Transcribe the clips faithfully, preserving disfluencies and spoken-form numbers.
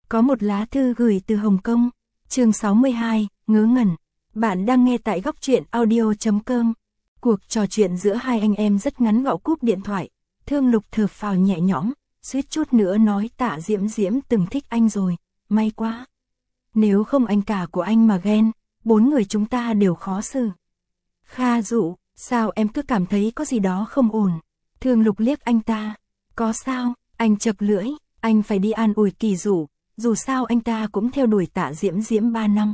Có một lá thư gửi từ Hồng Kông. Chương sáu mươi hai, ngớ ngẩn. Bạn đang nghe tại góc truyện audio chấm com. Cuộc trò chuyện giữa hai anh em rất ngắn gọn, cúp điện thoại. Thương Lục thở phào nhẹ nhõm, suýt chút nữa nói Tạ Diễm Diễm từng thích anh rồi, may quá. Nếu không anh cả của anh mà ghen, bốn người chúng ta đều khó xử. Kha Dụ, sao em cứ cảm thấy có gì đó không ổn? Thương Lục liếc anh ta. Có sao? Anh chật lưỡi, anh phải đi an ủi Kỳ Dụ, dù sao anh ta cũng theo đuổi Tạ Diễm Diễm ba năm.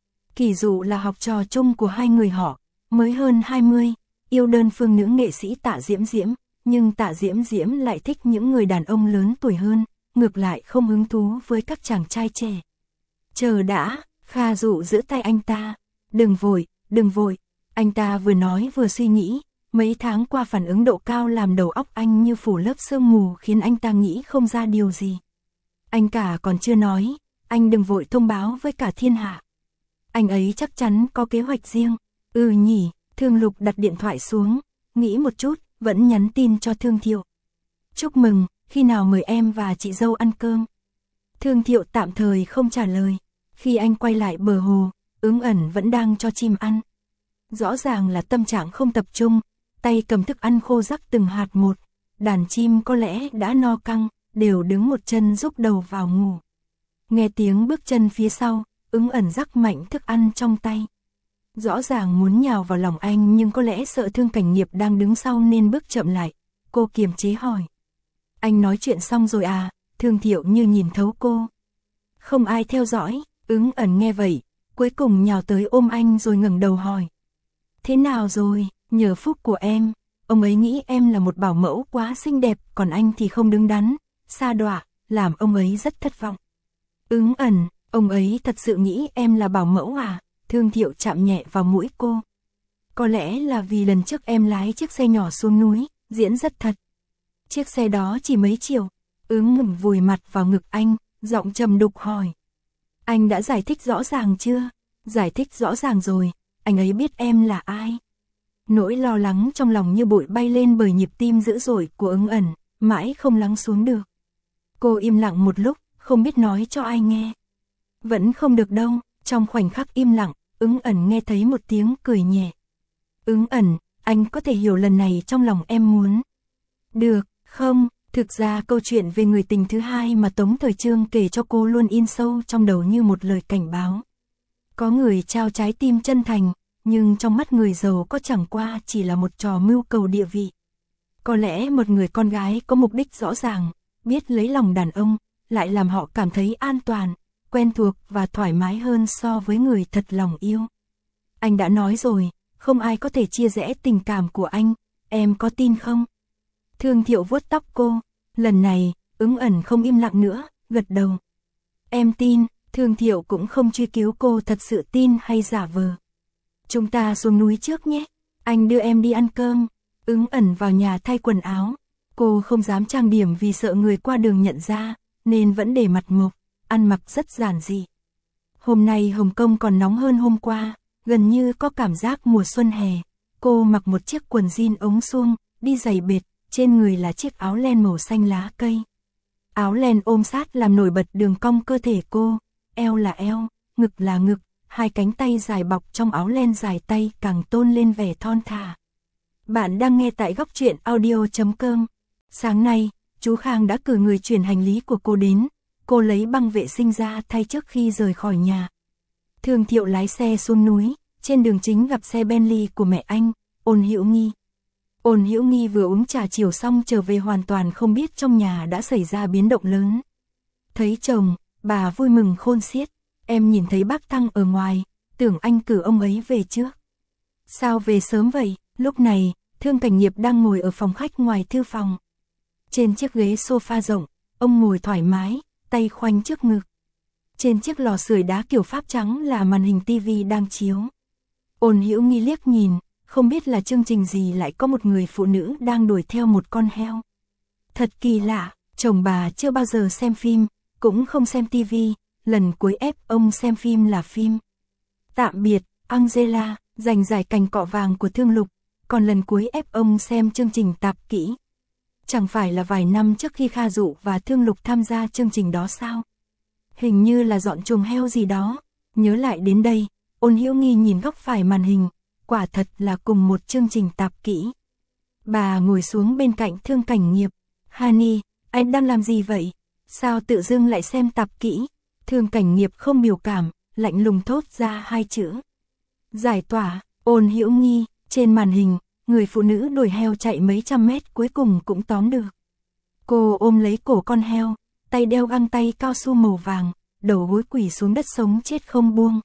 Kỳ Dụ là học trò chung của hai người họ, mới hơn hai mươi, yêu đơn phương nữ nghệ sĩ Tạ Diễm Diễm, nhưng Tạ Diễm Diễm lại thích những người đàn ông lớn tuổi hơn, ngược lại không hứng thú với các chàng trai trẻ. Chờ đã, Kha Dụ giữ tay anh ta. Đừng vội, đừng vội. Anh ta vừa nói vừa suy nghĩ, mấy tháng qua phản ứng độ cao làm đầu óc anh như phủ lớp sương mù khiến anh ta nghĩ không ra điều gì. Anh cả còn chưa nói, anh đừng vội thông báo với cả thiên hạ. Anh ấy chắc chắn có kế hoạch riêng. Ừ nhỉ, Thương Lục đặt điện thoại xuống, nghĩ một chút, vẫn nhắn tin cho Thương Thiệu. Chúc mừng, khi nào mời em và chị dâu ăn cơm? Thương Thiệu tạm thời không trả lời. Khi anh quay lại bờ hồ, Ứng Ẩn vẫn đang cho chim ăn. Rõ ràng là tâm trạng không tập trung, tay cầm thức ăn khô rắc từng hạt một. Đàn chim có lẽ đã no căng, đều đứng một chân rúc đầu vào ngủ. Nghe tiếng bước chân phía sau, Ứng Ẩn rắc mạnh thức ăn trong tay. Rõ ràng muốn nhào vào lòng anh nhưng có lẽ sợ Thương Cảnh Nghiệp đang đứng sau nên bước chậm lại. Cô kiềm chế hỏi. Anh nói chuyện xong rồi à? Thương Thiệu như nhìn thấu cô. Không ai theo dõi. Ứng Ẩn nghe vậy, cuối cùng nhào tới ôm anh rồi ngẩng đầu hỏi. Thế nào rồi? Nhờ phúc của em. Ông ấy nghĩ em là một bảo mẫu quá xinh đẹp, còn anh thì không đứng đắn, sa đọa, làm ông ấy rất thất vọng. Ứng Ẩn, ông ấy thật sự nghĩ em là bảo mẫu à? Thương Thiệu chạm nhẹ vào mũi cô. Có lẽ là vì lần trước em lái chiếc xe nhỏ xuống núi, diễn rất thật. Chiếc xe đó chỉ mấy triệu. Ứng Ngừng vùi mặt vào ngực anh, giọng trầm đục hỏi. Anh đã giải thích rõ ràng chưa? Giải thích rõ ràng rồi, anh ấy biết em là ai. Nỗi lo lắng trong lòng như bụi bay lên bởi nhịp tim dữ dội của Ứng Ẩn, mãi không lắng xuống được. Cô im lặng một lúc, không biết nói cho ai nghe. Vẫn không được đâu. Trong khoảnh khắc im lặng, Ứng Ẩn nghe thấy một tiếng cười nhẹ. Ứng Ẩn, anh có thể hiểu lần này trong lòng em muốn. Được, không, thực ra câu chuyện về người tình thứ hai mà Tống Thời Trương kể cho cô luôn in sâu trong đầu như một lời cảnh báo. Có người trao trái tim chân thành, nhưng trong mắt người giàu có chẳng qua chỉ là một trò mưu cầu địa vị. Có lẽ một người con gái có mục đích rõ ràng, biết lấy lòng đàn ông, lại làm họ cảm thấy an toàn, quen thuộc và thoải mái hơn so với người thật lòng yêu. Anh đã nói rồi, không ai có thể chia rẽ tình cảm của anh, em có tin không? Thương Thiệu vuốt tóc cô, lần này, Ứng Ẩn không im lặng nữa, gật đầu. Em tin. Thương Thiệu cũng không truy cứu cô thật sự tin hay giả vờ. Chúng ta xuống núi trước nhé, anh đưa em đi ăn cơm. Ứng Ẩn vào nhà thay quần áo, cô không dám trang điểm vì sợ người qua đường nhận ra, nên vẫn để mặt mộc, ăn mặc rất giản dị. Hôm nay Hồng Kông còn nóng hơn hôm qua, gần như có cảm giác mùa xuân hè. Cô mặc một chiếc quần jean ống suông, đi giày bệt, trên người là chiếc áo len màu xanh lá cây. Áo len ôm sát làm nổi bật đường cong cơ thể cô, eo là eo, ngực là ngực, hai cánh tay dài bọc trong áo len dài tay càng tôn lên vẻ thon thả. Bạn đang nghe tại góc truyện audio chấm com. Sáng nay, chú Khang đã cử người chuyển hành lý của cô đến. Cô lấy băng vệ sinh ra thay trước khi rời khỏi nhà. Thương Thiệu lái xe xuống núi, trên đường chính gặp xe Bentley của mẹ anh, Ôn Hữu Nghi. Ôn Hữu Nghi vừa uống trà chiều xong trở về hoàn toàn không biết trong nhà đã xảy ra biến động lớn. Thấy chồng, bà vui mừng khôn xiết. Em nhìn thấy bác Thăng ở ngoài, tưởng anh cử ông ấy về trước. Sao về sớm vậy? Lúc này, Thương Cảnh Nghiệp đang ngồi ở phòng khách ngoài thư phòng. Trên chiếc ghế sofa rộng, ông ngồi thoải mái, tay khoanh trước ngực. Trên chiếc lò sưởi đá kiểu Pháp trắng là màn hình tivi đang chiếu. Ôn Hữu Nghi liếc nhìn, không biết là chương trình gì lại có một người phụ nữ đang đuổi theo một con heo. Thật kỳ lạ, chồng bà chưa bao giờ xem phim, cũng không xem tivi, lần cuối ép ông xem phim là phim Tạm biệt, Angela, giành giải cành cọ vàng của Thương Lục, còn lần cuối ép ông xem chương trình Tạp Kỹ. Chẳng phải là vài năm trước khi Kha Dụ và Thương Lục tham gia chương trình đó sao? hình như là dọn chuồng heo gì đó. Nhớ lại đến đây, Ôn Hữu Nghi nhìn góc phải màn hình, quả thật là cùng một chương trình tạp kỹ. Bà ngồi xuống bên cạnh Thương Cảnh Nghiệp. Hani, anh đang làm gì vậy? Sao tự dưng lại xem tạp kỹ? Thương Cảnh Nghiệp không biểu cảm, lạnh lùng thốt ra hai chữ. Giải tỏa. Ôn Hữu Nghi, trên màn hình, người phụ nữ đuổi heo chạy mấy trăm mét cuối cùng cũng tóm được. Cô ôm lấy cổ con heo, tay đeo găng tay cao su màu vàng, đầu gối quỳ xuống đất sống chết không buông.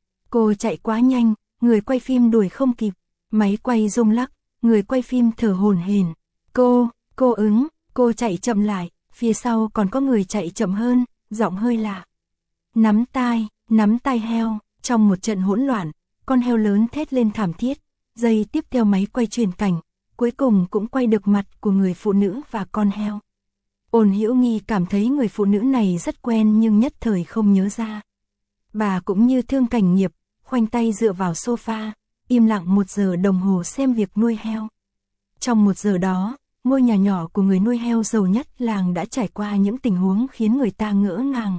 Cô chạy quá nhanh, người quay phim đuổi không kịp, máy quay rung lắc, người quay phim thở hổn hển. Cô, cô ứng, cô chạy chậm lại, phía sau còn có người chạy chậm hơn, giọng hơi lạ. Nắm tai, nắm tai heo, trong một trận hỗn loạn, con heo lớn thét lên thảm thiết, giây tiếp theo máy quay chuyển cảnh, cuối cùng cũng quay được mặt của người phụ nữ và con heo. Ôn Hữu Nghi cảm thấy người phụ nữ này rất quen nhưng nhất thời không nhớ ra. Bà cũng như Thương Cảnh Nghiệp, khoanh tay dựa vào sofa, im lặng một giờ đồng hồ xem việc nuôi heo. Trong một giờ đó, ngôi nhà nhỏ của người nuôi heo giàu nhất làng đã trải qua những tình huống khiến người ta ngỡ ngàng.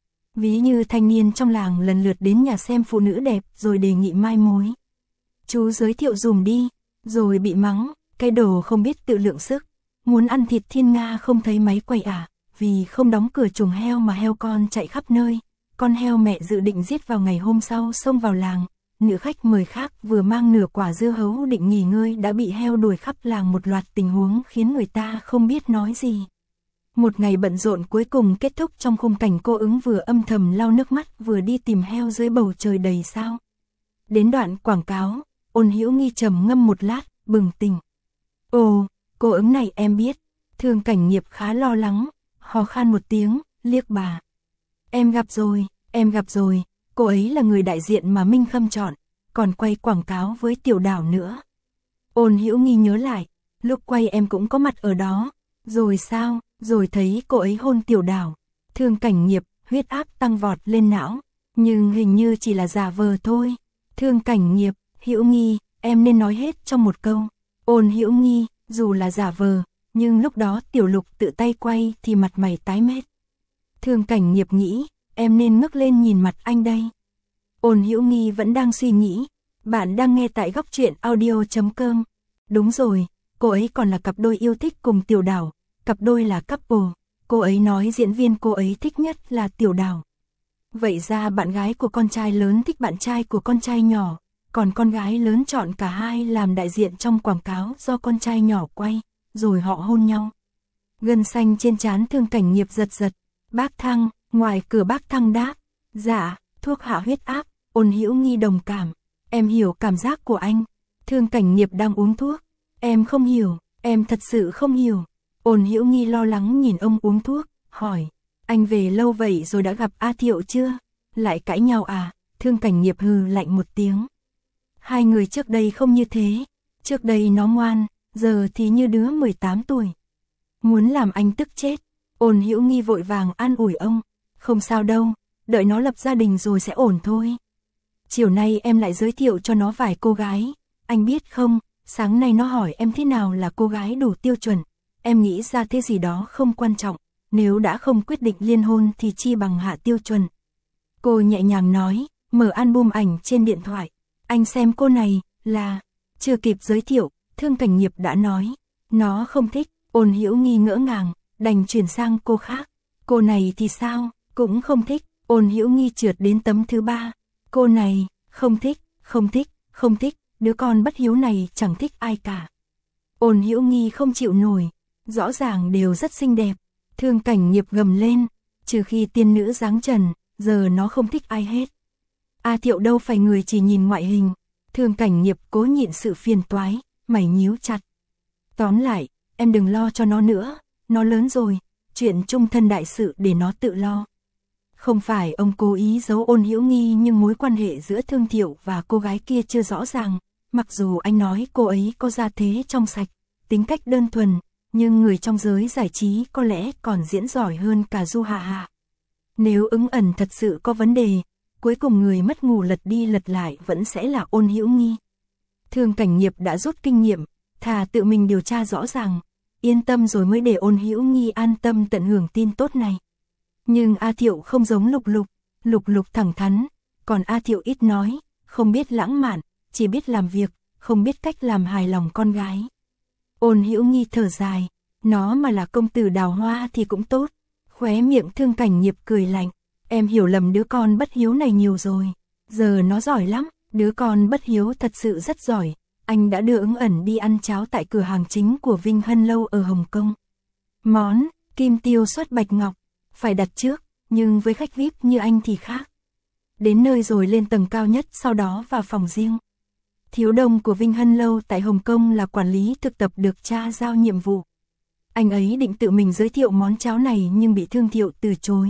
Ví như thanh niên trong làng lần lượt đến nhà xem phụ nữ đẹp rồi đề nghị mai mối. Chú giới thiệu dùm đi, rồi bị mắng, cái đồ không biết tự lượng sức. Muốn ăn thịt thiên nga không thấy máy quay à, vì không đóng cửa chuồng heo mà heo con chạy khắp nơi. Con heo mẹ dự định giết vào ngày hôm sau xông vào làng. Nữ khách mời khác vừa mang nửa quả dưa hấu định nghỉ ngơi đã bị heo đuổi khắp làng, một loạt tình huống khiến người ta không biết nói gì. Một ngày bận rộn cuối cùng kết thúc trong khung cảnh cô ứng vừa âm thầm lau nước mắt vừa đi tìm heo dưới bầu trời đầy sao. Đến đoạn quảng cáo, Ôn Hữu Nghi trầm ngâm một lát, bừng tỉnh. Ồ, cô ứng này em biết. Thương Cảnh Nghiệp khá lo lắng, hò khan một tiếng, liếc bà. Em gặp rồi, em gặp rồi, cô ấy là người đại diện mà Minh Khâm chọn, còn quay quảng cáo với Tiểu Đảo nữa. Ôn Hữu Nghi nhớ lại, lúc quay em cũng có mặt ở đó. Rồi sao, rồi thấy cô ấy hôn Tiểu Đảo. Thương Cảnh Nghiệp, huyết áp tăng vọt lên não, nhưng hình như chỉ là giả vờ thôi. Thương Cảnh Nghiệp, Hữu Nghi, em nên nói hết trong một câu. Ôn Hữu Nghi, dù là giả vờ, nhưng lúc đó Tiểu Lục tự tay quay thì mặt mày tái mét. Thương Cảnh Nghiệp nghĩ, em nên ngước lên nhìn mặt anh đây. Ôn Hữu Nghi vẫn đang suy nghĩ, bạn đang nghe tại góc truyện audio chấm com. Đúng rồi, cô ấy còn là cặp đôi yêu thích cùng Tiểu Đảo, cặp đôi là couple, cô ấy nói diễn viên cô ấy thích nhất là Tiểu Đảo. Vậy ra bạn gái của con trai lớn thích bạn trai của con trai nhỏ, còn con gái lớn chọn cả hai làm đại diện trong quảng cáo do con trai nhỏ quay, rồi họ hôn nhau. Gân xanh trên trán Thương Cảnh Nghiệp giật giật. Bác Thăng, ngoài cửa bác Thăng đáp, dạ, thuốc hạ huyết áp. Ôn Hữu Nghi đồng cảm, em hiểu cảm giác của anh. Thương Cảnh Nghiệp đang uống thuốc, em không hiểu, em thật sự không hiểu. Ôn Hữu Nghi lo lắng nhìn ông uống thuốc, hỏi, anh về lâu vậy rồi đã gặp A Thiệu chưa? Lại cãi nhau à? Thương Cảnh Nghiệp hừ lạnh một tiếng. Hai người trước đây không như thế, trước đây nó ngoan, giờ thì như đứa mười tám tuổi. Muốn làm anh tức chết. Ôn Hữu Nghi vội vàng an ủi ông, không sao đâu, đợi nó lập gia đình rồi sẽ ổn thôi. Chiều nay em lại giới thiệu cho nó vài cô gái, anh biết không, sáng nay nó hỏi em thế nào là cô gái đủ tiêu chuẩn, em nghĩ ra thế gì đó không quan trọng, nếu đã không quyết định liên hôn thì chi bằng hạ tiêu chuẩn. Cô nhẹ nhàng nói, mở album ảnh trên điện thoại, anh xem cô này, là, chưa kịp giới thiệu, Thương Cảnh Nghiệp đã nói, nó không thích. Ôn Hữu Nghi ngỡ ngàng, đành chuyển sang cô khác. Cô này thì sao, cũng không thích. Ôn Hữu Nghi trượt đến tấm thứ ba. Cô này, không thích, không thích, không thích, đứa con bất hiếu này chẳng thích ai cả. Ôn Hữu Nghi không chịu nổi, rõ ràng đều rất xinh đẹp. Thương Cảnh Nghiệp gầm lên, trừ khi tiên nữ dáng trần, giờ nó không thích ai hết. A Thiệu đâu phải người chỉ nhìn ngoại hình. Thương Cảnh Nghiệp cố nhịn sự phiền toái, mày nhíu chặt. Tóm lại, em đừng lo cho nó nữa, nó lớn rồi, chuyện chung thân đại sự để nó tự lo. Không phải ông cố ý giấu Ôn Hữu Nghi, nhưng mối quan hệ giữa Thương Thiệu và cô gái kia chưa rõ ràng. Mặc dù anh nói cô ấy có gia thế trong sạch, tính cách đơn thuần, nhưng người trong giới giải trí có lẽ còn diễn giỏi hơn cả Du Hạ Hạ. Nếu Ứng Ẩn thật sự có vấn đề, cuối cùng người mất ngủ lật đi lật lại vẫn sẽ là Ôn Hữu Nghi. Thương Cảnh Nghiệp đã rút kinh nghiệm, thà tự mình điều tra rõ ràng, yên tâm rồi mới để Ôn Hữu Nghi an tâm tận hưởng tin tốt này. Nhưng A Thiệu không giống Lục Lục, Lục Lục thẳng thắn, còn A Thiệu ít nói, không biết lãng mạn, chỉ biết làm việc, không biết cách làm hài lòng con gái. Ôn Hữu Nghi thở dài, nó mà là công tử đào hoa thì cũng tốt. Khóe miệng Thương Cảnh Nghiệp cười lạnh, em hiểu lầm đứa con bất hiếu này nhiều rồi, giờ nó giỏi lắm, đứa con bất hiếu thật sự rất giỏi. Anh đã đưa Ứng Ẩn đi ăn cháo tại cửa hàng chính của Vinh Hân Lâu ở Hồng Kông. Món kim tiêu xuất bạch ngọc, phải đặt trước, nhưng với khách vi ai pi như anh thì khác. Đến nơi rồi lên tầng cao nhất, sau đó vào phòng riêng. Thiếu đông của Vinh Hân Lâu tại Hồng Kông là quản lý thực tập được cha giao nhiệm vụ. Anh ấy định tự mình giới thiệu món cháo này nhưng bị Thương Thiệu từ chối.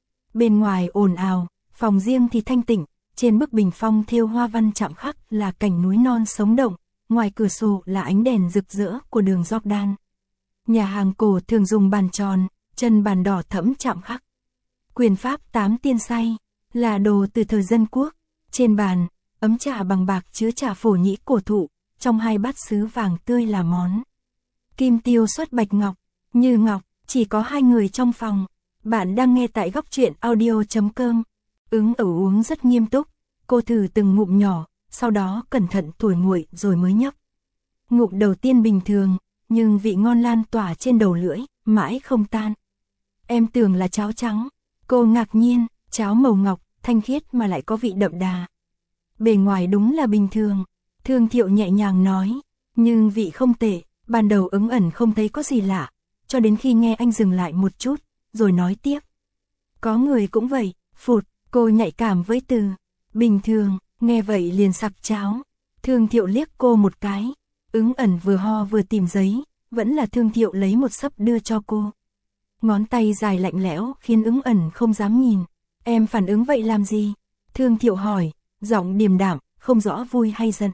Bên ngoài ồn ào, phòng riêng thì thanh tịnh, trên bức bình phong thêu hoa văn chạm khắc là cảnh núi non sống động, ngoài cửa sổ là ánh đèn rực rỡ của đường Jordan. Nhà hàng cổ thường dùng bàn tròn, chân bàn đỏ thẫm chạm khắc. Quyền pháp tám tiên say là đồ từ thời dân quốc. Trên bàn, ấm trà bằng bạc chứa trà phổ nhĩ cổ thụ, trong hai bát sứ vàng tươi là món kim tiêu xuất bạch ngọc. Như ngọc, chỉ có hai người trong phòng. Bạn đang nghe tại góc truyện audio chấm com. Ứng Ẩu uống rất nghiêm túc, cô thử từng ngụm nhỏ, sau đó cẩn thận thổi nguội rồi mới nhấp. Ngụm đầu tiên bình thường, nhưng vị ngon lan tỏa trên đầu lưỡi, mãi không tan. Em tưởng là cháo trắng, cô ngạc nhiên, cháo màu ngọc, thanh khiết mà lại có vị đậm đà. Bề ngoài đúng là bình thường, Thương Thiệu nhẹ nhàng nói, nhưng vị không tệ. Ban đầu Ứng Ẩn không thấy có gì lạ, cho đến khi nghe anh dừng lại một chút, rồi nói tiếp. Có người cũng vậy, phụt, cô nhạy cảm với từ bình thường, nghe vậy liền sặc cháo. Thương Thiệu liếc cô một cái, Ứng Ẩn vừa ho vừa tìm giấy, vẫn là Thương Thiệu lấy một xấp đưa cho cô. Ngón tay dài lạnh lẽo khiến Ứng Ẩn không dám nhìn. Em phản ứng vậy làm gì? Thương Thiệu hỏi, giọng điềm đạm, không rõ vui hay giận.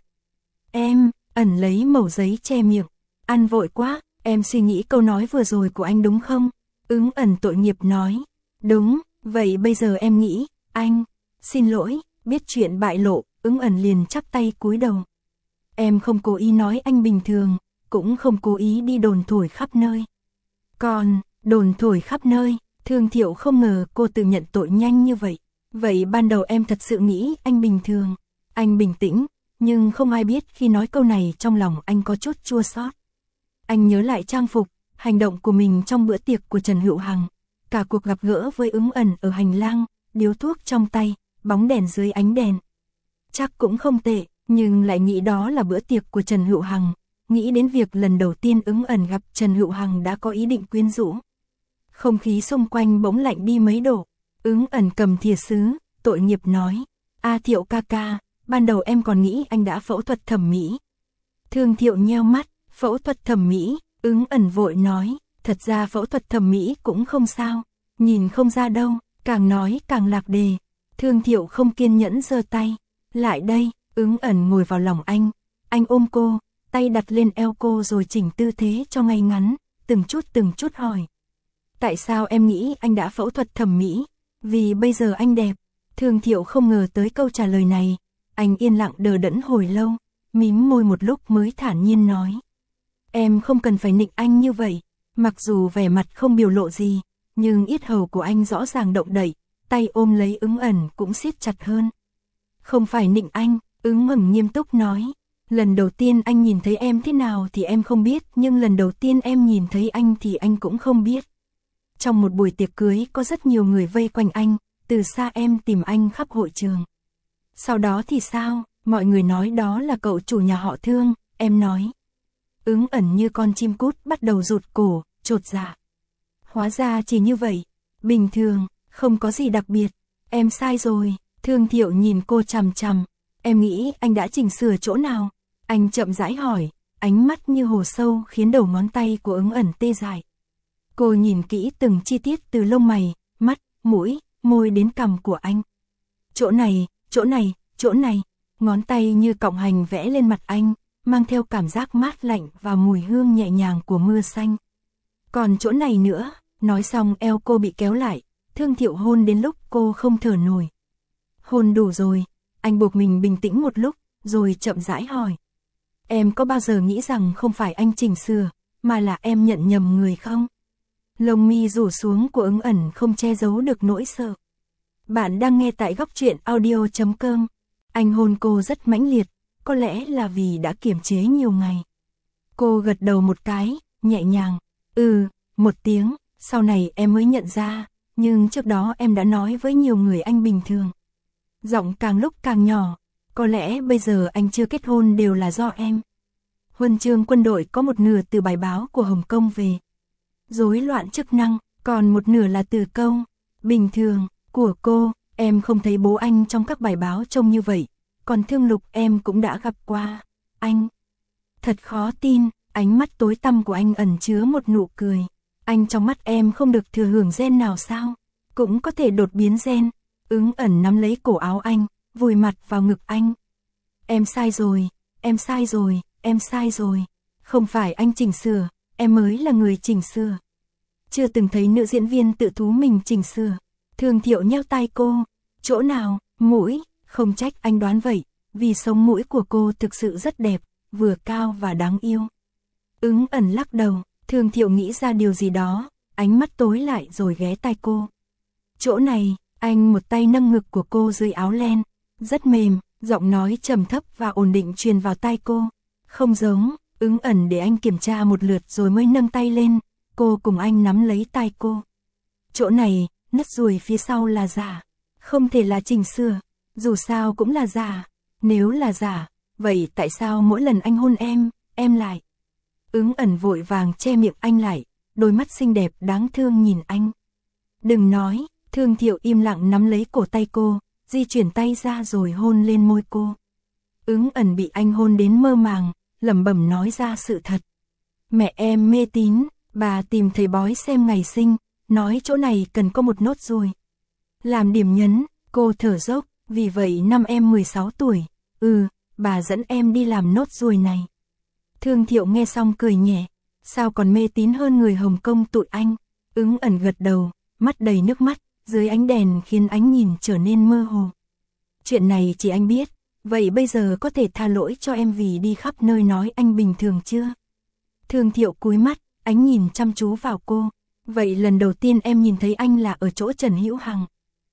Em, Ẩn lấy mẩu giấy che miệng. Ăn vội quá, em suy nghĩ câu nói vừa rồi của anh đúng không? Ứng Ẩn tội nghiệp nói. Đúng, vậy bây giờ em nghĩ, anh, xin lỗi, biết chuyện bại lộ, Ứng Ẩn liền chắp tay cúi đầu. Em không cố ý nói anh bình thường, cũng không cố ý đi đồn thổi khắp nơi. Còn, đồn thổi khắp nơi, Thương Thiệu không ngờ cô tự nhận tội nhanh như vậy. Vậy ban đầu em thật sự nghĩ anh bình thường, anh bình tĩnh, nhưng không ai biết khi nói câu này trong lòng anh có chút chua xót. Anh nhớ lại trang phục, hành động của mình trong bữa tiệc của Trần Hữu Hằng, cả cuộc gặp gỡ với Ứng Ẩn ở hành lang, điếu thuốc trong tay, bóng đèn dưới ánh đèn. Chắc cũng không tệ, nhưng lại nghĩ đó là bữa tiệc của Trần Hữu Hằng, nghĩ đến việc lần đầu tiên Ứng Ẩn gặp Trần Hữu Hằng đã có ý định quyến rũ. Không khí xung quanh bỗng lạnh đi mấy độ, Ứng Ẩn cầm thìa sứ, tội nghiệp nói, A Thiệu ca ca, ban đầu em còn nghĩ anh đã phẫu thuật thẩm mỹ. Thương Thiệu nheo mắt, phẫu thuật thẩm mỹ, Ứng Ẩn vội nói, thật ra phẫu thuật thẩm mỹ cũng không sao, nhìn không ra đâu, càng nói càng lạc đề. Thương Thiệu không kiên nhẫn giơ tay, lại đây, Ứng Ẩn ngồi vào lòng anh, anh ôm cô, tay đặt lên eo cô rồi chỉnh tư thế cho ngay ngắn, từng chút từng chút hỏi. Tại sao em nghĩ anh đã phẫu thuật thẩm mỹ? Vì bây giờ anh đẹp. Thương Thiệu không ngờ tới câu trả lời này, anh yên lặng đờ đẫn hồi lâu, mím môi một lúc mới thản nhiên nói. Em không cần phải nịnh anh như vậy, mặc dù vẻ mặt không biểu lộ gì, nhưng yết hầu của anh rõ ràng động đậy, tay ôm lấy Ứng Ẩn cũng siết chặt hơn. Không phải nịnh anh, Ứng Ẩn nghiêm túc nói, lần đầu tiên anh nhìn thấy em thế nào thì em không biết, nhưng lần đầu tiên em nhìn thấy anh thì anh cũng không biết. Trong một buổi tiệc cưới có rất nhiều người vây quanh anh, từ xa em tìm anh khắp hội trường. Sau đó thì sao, mọi người nói đó là cậu chủ nhà họ Thương, em nói. Ứng Ẩn như con chim cút bắt đầu rụt cổ, chột dạ. Hóa ra chỉ như vậy, bình thường, không có gì đặc biệt, em sai rồi. Thương Thiệu nhìn cô chằm chằm, em nghĩ anh đã chỉnh sửa chỗ nào? Anh chậm rãi hỏi, ánh mắt như hồ sâu khiến đầu ngón tay của Ứng Ẩn tê dại. Cô nhìn kỹ từng chi tiết từ lông mày, mắt, mũi, môi đến cằm của anh. Chỗ này, chỗ này, chỗ này, ngón tay như cọng hành vẽ lên mặt anh, mang theo cảm giác mát lạnh và mùi hương nhẹ nhàng của mưa xanh. Còn chỗ này nữa, nói xong eo cô bị kéo lại, Thương Thiệu hôn đến lúc cô không thở nổi. Hôn đủ rồi, anh buộc mình bình tĩnh một lúc, rồi chậm rãi hỏi. Em có bao giờ nghĩ rằng không phải anh chỉnh sửa, mà là em nhận nhầm người không? Lông mi rủ xuống của Ứng Ẩn không che giấu được nỗi sợ. Bạn đang nghe tại góc truyện audio chấm com. Anh hôn cô rất mãnh liệt, có lẽ là vì đã kiềm chế nhiều ngày. Cô gật đầu một cái, nhẹ nhàng. Ừ, một tiếng, sau này em mới nhận ra, nhưng trước đó em đã nói với nhiều người anh bình thường. Giọng càng lúc càng nhỏ, có lẽ bây giờ anh chưa kết hôn đều là do em. Huân chương quân đội có một nửa từ bài báo của Hồng Kông về. Rối loạn chức năng, còn một nửa là từ câu bình thường của cô. Em không thấy bố anh trong các bài báo trông như vậy, còn Thương Lục em cũng đã gặp qua. Anh thật khó tin, ánh mắt tối tăm của anh ẩn chứa một nụ cười. Anh trong mắt em không được thừa hưởng gen nào sao? Cũng có thể đột biến gen. Ứng Ẩn nắm lấy cổ áo anh, vùi mặt vào ngực anh. Em sai rồi, em sai rồi, em sai rồi. Không phải anh chỉnh sửa, em mới là người chỉnh sửa. Chưa từng thấy nữ diễn viên tự thú mình chỉnh sửa. Thường Thiệu nheo tai cô. Chỗ nào? Mũi. Không trách anh đoán vậy, vì sống mũi của cô thực sự rất đẹp, vừa cao và đáng yêu. Ứng Ẩn lắc đầu. Thường Thiệu nghĩ ra điều gì đó, ánh mắt tối lại rồi ghé tai cô. Chỗ này. Anh một tay nâng ngực của cô dưới áo len, rất mềm, giọng nói trầm thấp và ổn định truyền vào tai cô. Không giống. Ứng Ẩn để anh kiểm tra một lượt rồi mới nâng tay lên, cô cùng anh nắm lấy tai cô. Chỗ này, nứt ruồi phía sau là giả, không thể là chỉnh sửa, dù sao cũng là giả. Nếu là giả, vậy tại sao mỗi lần anh hôn em, em lại? Ứng Ẩn vội vàng che miệng anh lại, đôi mắt xinh đẹp đáng thương nhìn anh. Đừng nói. Thương Thiệu im lặng nắm lấy cổ tay cô, di chuyển tay ra rồi hôn lên môi cô. Ứng Ẩn bị anh hôn đến mơ màng, lẩm bẩm nói ra sự thật. Mẹ em mê tín, bà tìm thầy bói xem ngày sinh, nói chỗ này cần có một nốt ruồi. Làm điểm nhấn, cô thở dốc, vì vậy năm em mười sáu tuổi, ừ, bà dẫn em đi làm nốt ruồi này. Thương Thiệu nghe xong cười nhẹ, sao còn mê tín hơn người Hồng Kông tụi anh. Ứng Ẩn gật đầu, mắt đầy nước mắt. Dưới ánh đèn khiến ánh nhìn trở nên mơ hồ. Chuyện này chỉ anh biết, vậy bây giờ có thể tha lỗi cho em vì đi khắp nơi nói anh bình thường chưa? Thương Thiệu cúi mắt, ánh nhìn chăm chú vào cô. Vậy lần đầu tiên em nhìn thấy anh là ở chỗ Trần Hữu Hằng.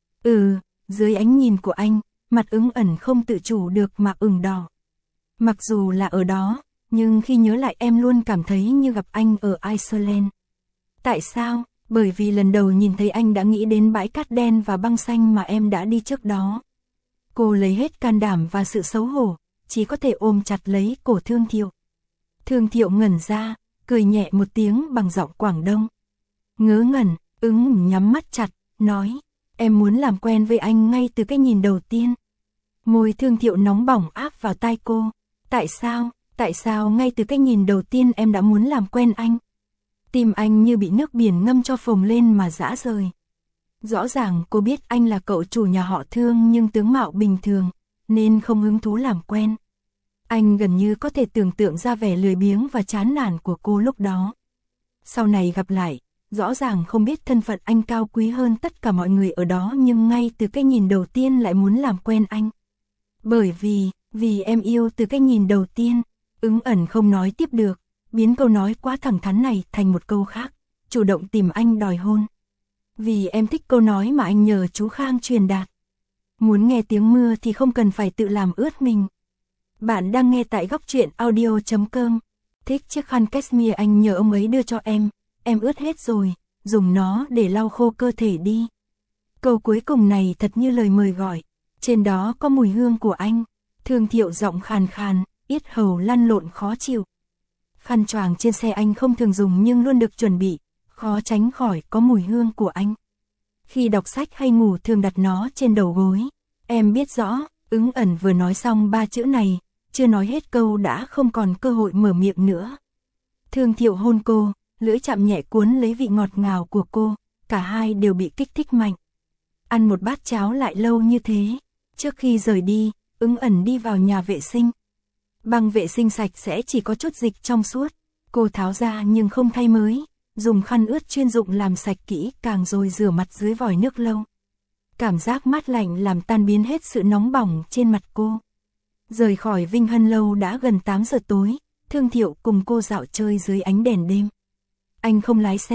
Ừ, dưới ánh nhìn của anh, mặt Ứng Ẩn không tự chủ được mà ửng đỏ. Mặc dù là ở đó, nhưng khi nhớ lại em luôn cảm thấy như gặp anh ở Iceland. Tại sao? Bởi vì lần đầu nhìn thấy anh đã nghĩ đến bãi cát đen và băng xanh mà em đã đi trước đó. Cô lấy hết can đảm và sự xấu hổ, chỉ có thể ôm chặt lấy cổ Thương Thiệu. Thương Thiệu ngẩn ra, cười nhẹ một tiếng bằng giọng Quảng Đông. Ngớ ngẩn, Ứng nhắm mắt chặt, nói, em muốn làm quen với anh ngay từ cái nhìn đầu tiên. Môi Thương Thiệu nóng bỏng áp vào tai cô. Tại sao, tại sao ngay từ cái nhìn đầu tiên em đã muốn làm quen anh? Tim anh như bị nước biển ngâm cho phồng lên mà rã rời. Rõ ràng cô biết anh là cậu chủ nhà họ Thương nhưng tướng mạo bình thường, nên không hứng thú làm quen. Anh gần như có thể tưởng tượng ra vẻ lười biếng và chán nản của cô lúc đó. Sau này gặp lại, rõ ràng không biết thân phận anh cao quý hơn tất cả mọi người ở đó nhưng ngay từ cái nhìn đầu tiên lại muốn làm quen anh. Bởi vì, vì em yêu từ cái nhìn đầu tiên. Ứng Ẩn không nói tiếp được. Biến câu nói quá thẳng thắn này thành một câu khác, chủ động tìm anh đòi hôn. Vì em thích câu nói mà anh nhờ chú Khang truyền đạt. Muốn nghe tiếng mưa thì không cần phải tự làm ướt mình. Bạn đang nghe tại góc truyện audio chấm com. Thích chiếc khăn cashmere anh nhờ ông ấy đưa cho em, em ướt hết rồi, dùng nó để lau khô cơ thể đi. Câu cuối cùng này thật như lời mời gọi, trên đó có mùi hương của anh. Thương Thiệu giọng khàn khàn, yết hầu lăn lộn khó chịu. Khăn choàng trên xe anh không thường dùng nhưng luôn được chuẩn bị, khó tránh khỏi có mùi hương của anh. Khi đọc sách hay ngủ thường đặt nó trên đầu gối. Em biết rõ, Ứng Ẩn vừa nói xong ba chữ này, chưa nói hết câu đã không còn cơ hội mở miệng nữa. Thương Thiệu hôn cô, lưỡi chạm nhẹ cuốn lấy vị ngọt ngào của cô, cả hai đều bị kích thích mạnh. Ăn một bát cháo lại lâu như thế. Trước khi rời đi, Ứng Ẩn đi vào nhà vệ sinh. Băng vệ sinh sạch sẽ chỉ có chút dịch trong suốt. Cô tháo ra nhưng không thay mới, dùng khăn ướt chuyên dụng làm sạch kỹ càng rồi rửa mặt dưới vòi nước lâu. Cảm giác mát lạnh làm tan biến hết sự nóng bỏng trên mặt cô. Rời khỏi Vinh Hân lâu đã gần tám giờ tối, Thương Thiệu cùng cô dạo chơi dưới ánh đèn đêm. Anh không lái xe,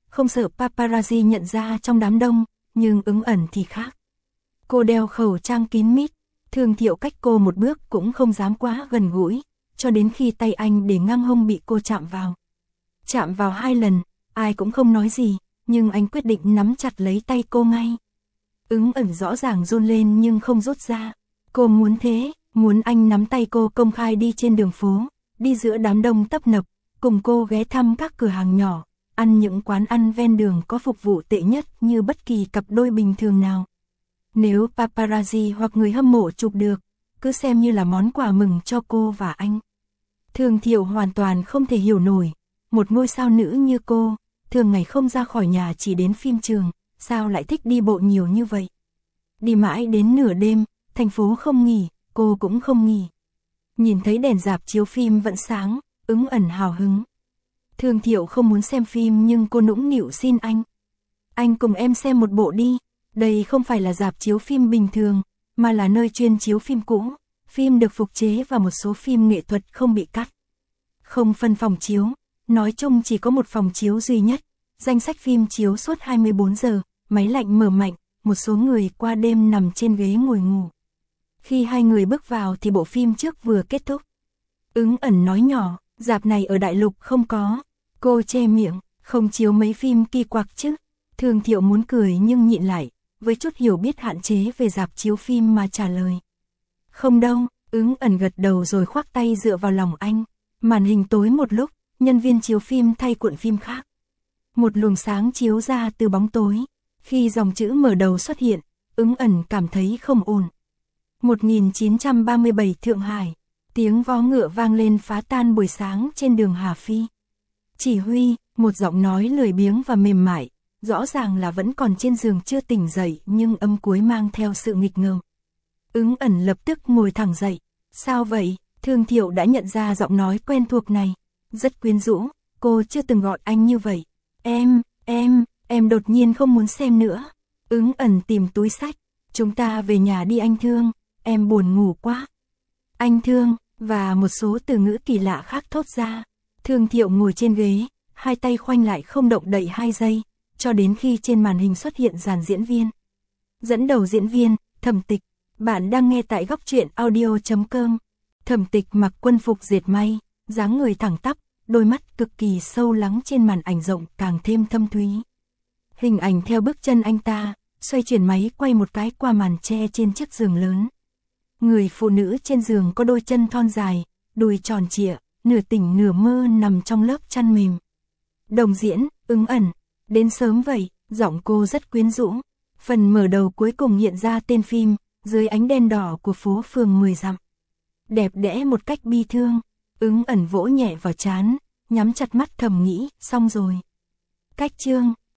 không sợ paparazzi nhận ra trong đám đông, nhưng Ứng Ẩn thì khác. Cô đeo khẩu trang kín mít, Thương Thiệu cách cô một bước cũng không dám quá gần gũi, cho đến khi tay anh để ngang hông bị cô chạm vào. Chạm vào hai lần, ai cũng không nói gì, nhưng anh quyết định nắm chặt lấy tay cô ngay. Ứng Ẩn rõ ràng run lên nhưng không rút ra. Cô muốn thế, muốn anh nắm tay cô công khai đi trên đường phố, đi giữa đám đông tấp nập, cùng cô ghé thăm các cửa hàng nhỏ, ăn những quán ăn ven đường có phục vụ tệ nhất như bất kỳ cặp đôi bình thường nào. Nếu paparazzi hoặc người hâm mộ chụp được, cứ xem như là món quà mừng cho cô và anh. Thương Thiệu hoàn toàn không thể hiểu nổi, một ngôi sao nữ như cô, thường ngày không ra khỏi nhà chỉ đến phim trường, sao lại thích đi bộ nhiều như vậy. Đi mãi đến nửa đêm, thành phố không nghỉ, cô cũng không nghỉ. Nhìn thấy đèn rạp chiếu phim vẫn sáng, Ứng Ẩn hào hứng. Thương Thiệu không muốn xem phim nhưng cô nũng nịu xin anh. Anh cùng em xem một bộ đi, đây không phải là rạp chiếu phim bình thường, mà là nơi chuyên chiếu phim cũ, phim được phục chế và một số phim nghệ thuật không bị cắt. Không phân phòng chiếu, nói chung chỉ có một phòng chiếu duy nhất, danh sách phim chiếu suốt hai mươi bốn giờ, máy lạnh mở mạnh, một số người qua đêm nằm trên ghế ngồi ngủ. Khi hai người bước vào thì bộ phim trước vừa kết thúc. Ứng Ẩn nói nhỏ, rạp này ở đại lục không có. Cô che miệng, không chiếu mấy phim kỳ quặc chứ. Thương Thiệu muốn cười nhưng nhịn lại, với chút hiểu biết hạn chế về rạp chiếu phim mà trả lời. Không đâu, Ứng Ẩn gật đầu rồi khoác tay dựa vào lòng anh. Màn hình tối một lúc, nhân viên chiếu phim thay cuộn phim khác. Một luồng sáng chiếu ra từ bóng tối. Khi dòng chữ mở đầu xuất hiện, Ứng Ẩn cảm thấy không ổn. một nghìn chín trăm ba mươi bảy Thượng Hải, tiếng vó ngựa vang lên phá tan buổi sáng trên đường Hà Phi. Chỉ huy, một giọng nói lười biếng và mềm mại, rõ ràng là vẫn còn trên giường chưa tỉnh dậy nhưng âm cuối mang theo sự nghịch ngợm. Ứng Ẩn lập tức ngồi thẳng dậy. Sao vậy? Thương Thiệu đã nhận ra giọng nói quen thuộc này. Rất quyến rũ, cô chưa từng gọi anh như vậy. Em, em, em đột nhiên không muốn xem nữa. Ứng Ẩn tìm túi xách. Chúng ta về nhà đi anh Thương, em buồn ngủ quá. Anh Thương, và một số từ ngữ kỳ lạ khác thốt ra. Thương Thiệu ngồi trên ghế, hai tay khoanh lại không động đậy hai giây, cho đến khi trên màn hình xuất hiện dàn diễn viên. Dẫn đầu diễn viên, Thẩm Tịch. Bạn đang nghe tại góc truyện audio chấm com. Thẩm Tịch mặc quân phục dệt may, dáng người thẳng tắp, đôi mắt cực kỳ sâu lắng trên màn ảnh rộng càng thêm thâm thúy. Hình ảnh theo bước chân anh ta, xoay chuyển máy quay một cái qua màn che trên chiếc giường lớn. Người phụ nữ trên giường có đôi chân thon dài, đùi tròn trịa, nửa tỉnh nửa mơ nằm trong lớp chăn mềm. Đồng diễn, Ứng Ẩn. Đến sớm vậy, giọng cô rất quyến rũ. Phần mở đầu cuối cùng hiện ra tên phim, dưới ánh đèn đỏ của phố phường mười dặm. Đẹp đẽ một cách bi thương, Ứng Ẩn vỗ nhẹ vào trán, nhắm chặt mắt thầm nghĩ, xong rồi. Cách chương